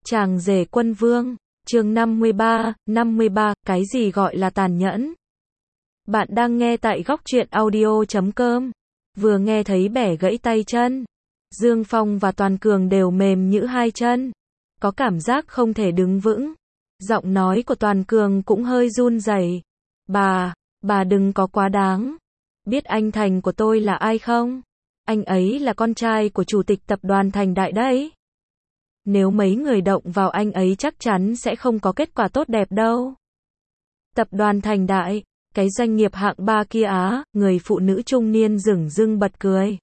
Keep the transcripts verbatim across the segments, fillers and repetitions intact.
Chàng rể quân vương, chương năm mươi ba, năm mươi ba, cái gì gọi là tàn nhẫn? Bạn đang nghe tại góc truyện audio chấm com. Vừa nghe thấy bẻ gãy tay chân. Dương Phong và Toàn Cường đều mềm nhũn hai chân. Có cảm giác không thể đứng vững. Giọng nói của Toàn Cường cũng hơi run rẩy. Bà, bà đừng có quá đáng. Biết anh Thành của tôi là ai không? Anh ấy là con trai của chủ tịch tập đoàn Thành Đại đấy. Nếu mấy người động vào anh ấy chắc chắn sẽ không có kết quả tốt đẹp đâu. Tập đoàn Thành Đại, cái doanh nghiệp hạng ba kia á, người phụ nữ trung niên dửng dưng bật cười.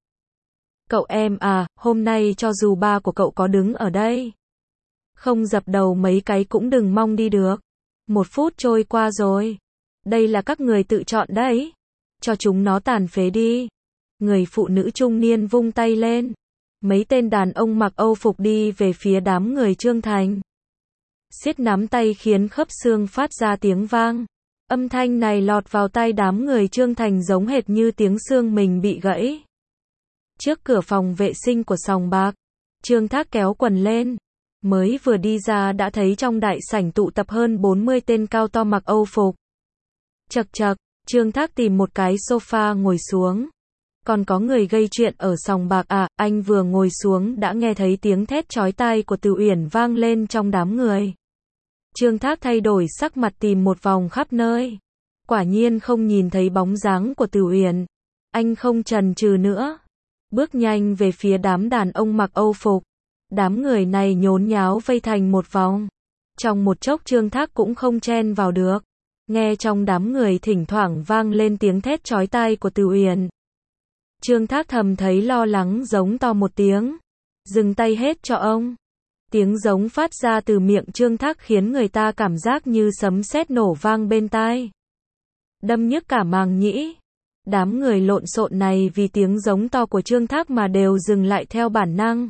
Cậu em à, hôm nay cho dù ba của cậu có đứng ở đây, không dập đầu mấy cái cũng đừng mong đi được. Một phút trôi qua rồi. Đây là các người tự chọn đấy. Cho chúng nó tàn phế đi. Người phụ nữ trung niên vung tay lên. Mấy tên đàn ông mặc Âu phục đi về phía đám người Trương Thành. Siết nắm tay khiến khớp xương phát ra tiếng vang. Âm thanh này lọt vào tai đám người Trương Thành giống hệt như tiếng xương mình bị gãy. Trước cửa phòng vệ sinh của sòng bạc, Trương Thác kéo quần lên. Mới vừa đi ra đã thấy trong đại sảnh tụ tập hơn bốn mươi tên cao to mặc Âu phục. Chậc chậc, Trương Thác tìm một cái sofa ngồi xuống. Còn có người gây chuyện ở sòng bạc à, anh vừa ngồi xuống đã nghe thấy tiếng thét chói tai của Từ Uyển vang lên trong đám người. Trương Thác thay đổi sắc mặt tìm một vòng khắp nơi. Quả nhiên không nhìn thấy bóng dáng của Từ Uyển. Anh không chần chừ nữa. Bước nhanh về phía đám đàn ông mặc Âu phục. Đám người này nhốn nháo vây thành một vòng. Trong một chốc Trương Thác cũng không chen vào được. Nghe trong đám người thỉnh thoảng vang lên tiếng thét chói tai của Từ Uyển. Trương Thác thầm thấy lo lắng giống to một tiếng. Dừng tay hết cho ông. Tiếng giống phát ra từ miệng Trương Thác khiến người ta cảm giác như sấm sét nổ vang bên tai. Đâm nhức cả màng nhĩ. Đám người lộn xộn này vì tiếng giống to của Trương Thác mà đều dừng lại theo bản năng.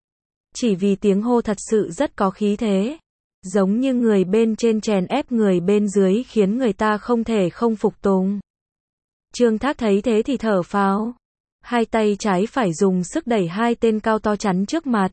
Chỉ vì tiếng hô thật sự rất có khí thế. Giống như người bên trên chèn ép người bên dưới khiến người ta không thể không phục tùng. Trương Thác thấy thế thì thở phào. Hai tay trái phải dùng sức đẩy hai tên cao to chắn trước mặt.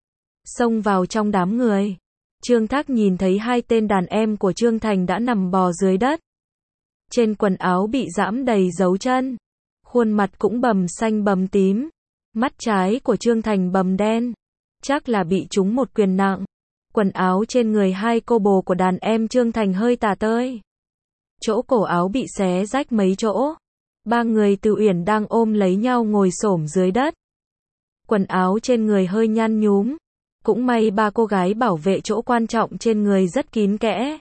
Xông vào trong đám người. Trương Thác nhìn thấy hai tên đàn em của Trương Thành đã nằm bò dưới đất. Trên quần áo bị giẫm đầy dấu chân. Khuôn mặt cũng bầm xanh bầm tím. Mắt trái của Trương Thành bầm đen. Chắc là bị trúng một quyền nặng. Quần áo trên người hai cô bồ của đàn em Trương Thành hơi tả tơi. Chỗ cổ áo bị xé rách mấy chỗ. Ba người Từ Uyển đang ôm lấy nhau ngồi xổm dưới đất. Quần áo trên người hơi nhăn nhúm. Cũng may ba cô gái bảo vệ chỗ quan trọng trên người rất kín kẽ.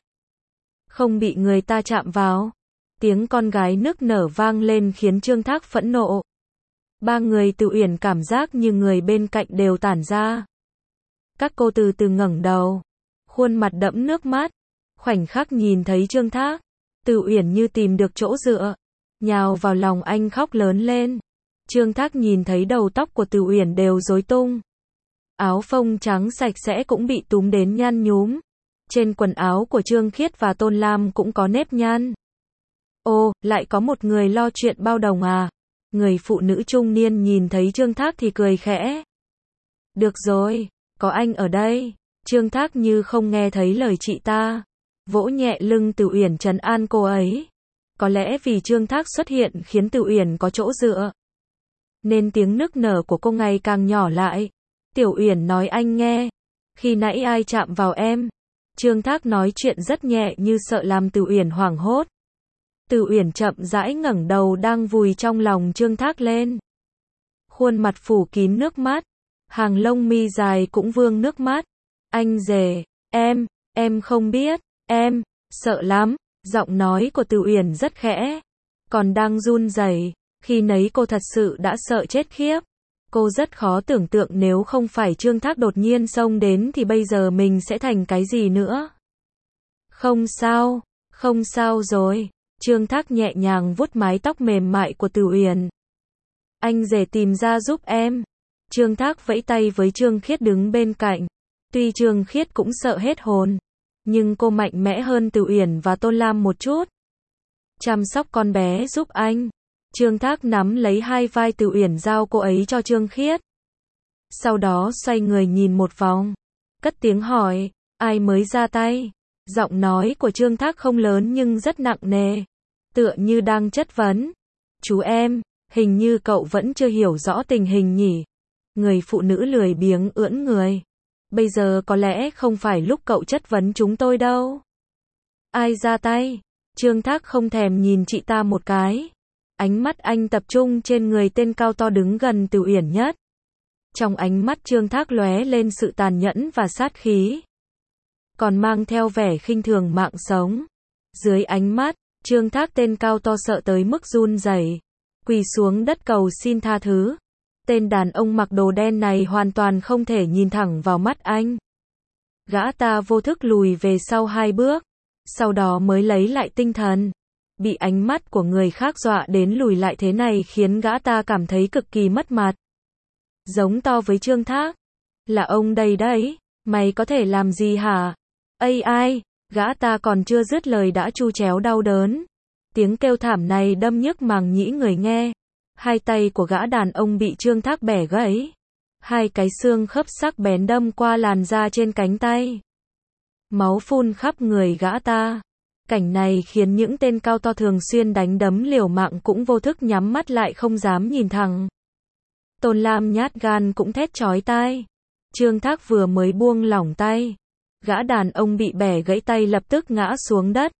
Không bị người ta chạm vào. Tiếng con gái nức nở vang lên khiến Trương Thác phẫn nộ. Ba người Từ Uyển cảm giác như người bên cạnh đều tản ra. Các cô từ từ ngẩng đầu. Khuôn mặt đẫm nước mắt. Khoảnh khắc nhìn thấy Trương Thác. Từ Uyển như tìm được chỗ dựa. Nhào vào lòng anh khóc lớn lên. Trương Thác nhìn thấy đầu tóc của Từ Uyển đều rối tung. Áo phông trắng sạch sẽ cũng bị túm đến nhăn nhúm. Trên quần áo của Trương Khiết và Tôn Lam cũng có nếp nhăn. Ô, lại có một người lo chuyện bao đồng à? Người phụ nữ trung niên nhìn thấy Trương Thác thì cười khẽ. Được rồi, có anh ở đây. Trương Thác như không nghe thấy lời chị ta. Vỗ nhẹ lưng Từ Uyển trấn an cô ấy. Có lẽ vì Trương Thác xuất hiện khiến Từ Uyển có chỗ dựa. Nên tiếng nức nở của cô ngày càng nhỏ lại. Tiểu Uyển nói anh nghe. Khi nãy ai chạm vào em? Trương Thác nói chuyện rất nhẹ như sợ làm Từ Uyển hoảng hốt. Từ Uyển chậm rãi ngẩng đầu đang vùi trong lòng Trương Thác lên. Khuôn mặt phủ kín nước mắt. Hàng lông mi dài cũng vương nước mắt. Anh rể, em, em không biết, em, sợ lắm. Giọng nói của Từ Uyển rất khẽ. Còn đang run rẩy. Khi nấy cô thật sự đã sợ chết khiếp. Cô rất khó tưởng tượng nếu không phải Trương Thác đột nhiên xông đến thì bây giờ mình sẽ thành cái gì nữa. Không sao, không sao rồi. Trương Thác nhẹ nhàng vuốt mái tóc mềm mại của Từ Uyển. Anh rể tìm ra giúp em. Trương Thác vẫy tay với Trương Khiết đứng bên cạnh. Tuy Trương Khiết cũng sợ hết hồn. Nhưng cô mạnh mẽ hơn Từ Uyển và Tôn Lam một chút. Chăm sóc con bé giúp anh. Trương Thác nắm lấy hai vai Từ Uyển giao cô ấy cho Trương Khiết. Sau đó xoay người nhìn một vòng. cất tiếng hỏi, ai mới ra tay? Giọng nói của Trương Thác không lớn nhưng rất nặng nề, tựa như đang chất vấn. Chú em, hình như cậu vẫn chưa hiểu rõ tình hình nhỉ? Người phụ nữ lười biếng ưỡn người. Bây giờ có lẽ không phải lúc cậu chất vấn chúng tôi đâu. Ai ra tay? Trương Thác không thèm nhìn chị ta một cái. Ánh mắt anh tập trung trên người tên cao to đứng gần Từ Uyển nhất. Trong ánh mắt Trương Thác lóe lên sự tàn nhẫn và sát khí, còn mang theo vẻ khinh thường mạng sống. Dưới ánh mắt, Trương Thác tên cao to sợ tới mức run rẩy, quỳ xuống đất cầu xin tha thứ. Tên đàn ông mặc đồ đen này hoàn toàn không thể nhìn thẳng vào mắt anh. Gã ta vô thức lùi về sau hai bước, sau đó mới lấy lại tinh thần. Bị ánh mắt của người khác dọa đến lùi lại thế này khiến gã ta cảm thấy cực kỳ mất mặt. Giống to với Trương Thác, là ông đây đấy, mày có thể làm gì hả? Ây ai, gã ta còn chưa dứt lời đã chu chéo đau đớn. Tiếng kêu thảm này đâm nhức màng nhĩ người nghe. Hai tay của gã đàn ông bị Trương Thác bẻ gãy. Hai cái xương khớp sắc bén đâm qua làn da trên cánh tay. Máu phun khắp người gã ta. Cảnh này khiến những tên cao to thường xuyên đánh đấm liều mạng cũng vô thức nhắm mắt lại không dám nhìn thẳng. Tôn Lam nhát gan cũng thét chói tai. Trương Thác vừa mới buông lỏng tay, gã đàn ông bị bẻ gãy tay lập tức ngã xuống đất.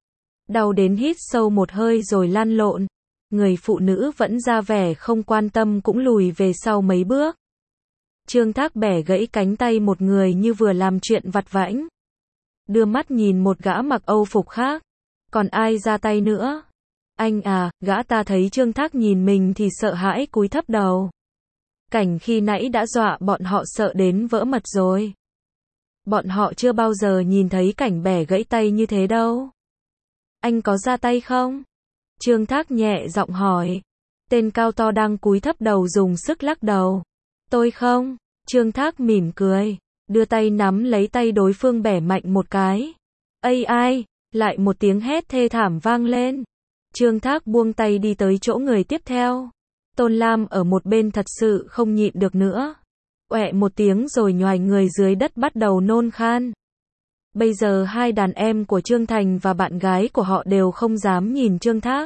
Đau đến hít sâu một hơi rồi lăn lộn. Người phụ nữ vẫn ra vẻ không quan tâm cũng lùi về sau mấy bước. Trương Thác bẻ gãy cánh tay một người như vừa làm chuyện vặt vãnh. Đưa mắt nhìn một gã mặc âu phục khác. Còn ai ra tay nữa? Anh à, gã ta thấy Trương Thác nhìn mình thì sợ hãi cúi thấp đầu. Cảnh khi nãy đã dọa bọn họ sợ đến vỡ mật rồi. Bọn họ chưa bao giờ nhìn thấy cảnh bẻ gãy tay như thế đâu. Anh có ra tay không? Trương Thác nhẹ giọng hỏi. Tên cao to đang cúi thấp đầu dùng sức lắc đầu. Tôi không. Trương Thác mỉm cười, đưa tay nắm lấy tay đối phương bẻ mạnh một cái. Ây ai, lại một tiếng hét thê thảm vang lên. Trương Thác buông tay đi tới chỗ người tiếp theo. Tôn Lam ở một bên thật sự không nhịn được nữa. Oẹ một tiếng rồi nhoài người dưới đất bắt đầu nôn khan. Bây giờ hai đàn em của Trương Thành và bạn gái của họ đều không dám nhìn Trương Thác.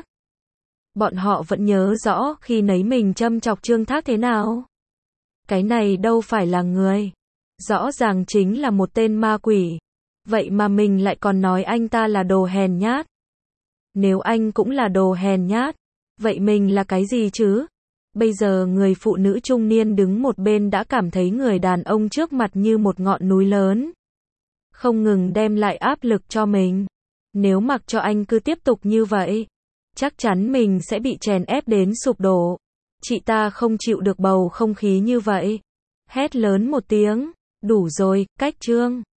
Bọn họ vẫn nhớ rõ khi nấy mình châm chọc Trương Thác thế nào. Cái này đâu phải là người. Rõ ràng chính là một tên ma quỷ. Vậy mà mình lại còn nói anh ta là đồ hèn nhát. Nếu anh cũng là đồ hèn nhát, vậy mình là cái gì chứ? Bây giờ người phụ nữ trung niên đứng một bên đã cảm thấy người đàn ông trước mặt như một ngọn núi lớn. Không ngừng đem lại áp lực cho mình. Nếu mặc cho anh cứ tiếp tục như vậy, chắc chắn mình sẽ bị chèn ép đến sụp đổ. Chị ta không chịu được bầu không khí như vậy. Hét lớn một tiếng, đủ rồi, cách Trương